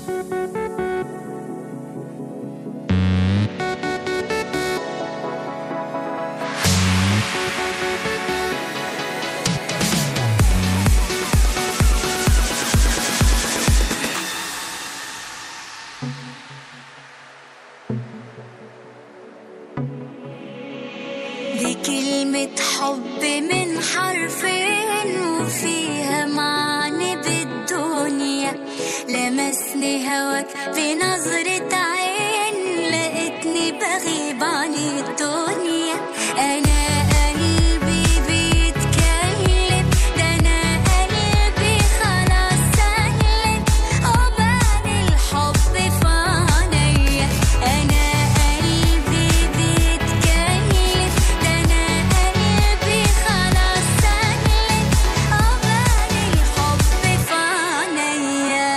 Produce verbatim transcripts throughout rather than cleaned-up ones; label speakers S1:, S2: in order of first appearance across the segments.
S1: دي كلمة حب من حرفين وفيها معنى بالدنيا. لمسني هواك بنظرة عين، لقيتني بغيب عن الدنيا. أنا قلبي بيتكلم، ده أنا قلبي خلاص سلم، وبان الحب في عينيا. أنا قلبي بيتكلم، ده أنا قلبي خلاص سلم، وبان الحب في عينيا.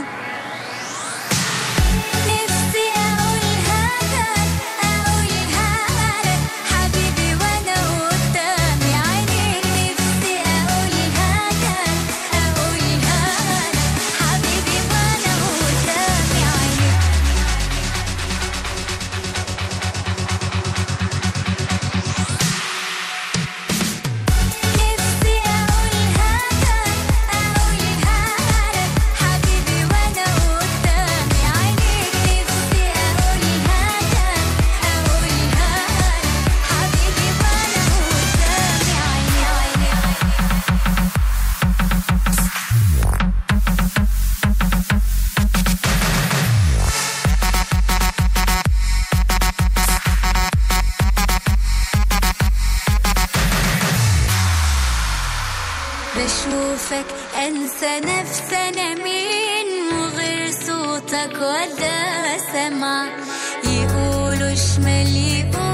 S1: نفسي أقولها لك، أقولها لك حبيبي وأنا قدامي عينيك. نفسي أقولها لك، أقولها لك حبيبي وأنا قدامي عينيك. نفسي أقولها لك، أقولها لك حبيبي وأنا قدامي عينيك. نفسي أقولها لك، أقولها لك حبيبي وأنا قدامي بشوفك أنسى نفسي أنا مين، وغير صوتك ولا سمع. يقولوا شمال يقولوا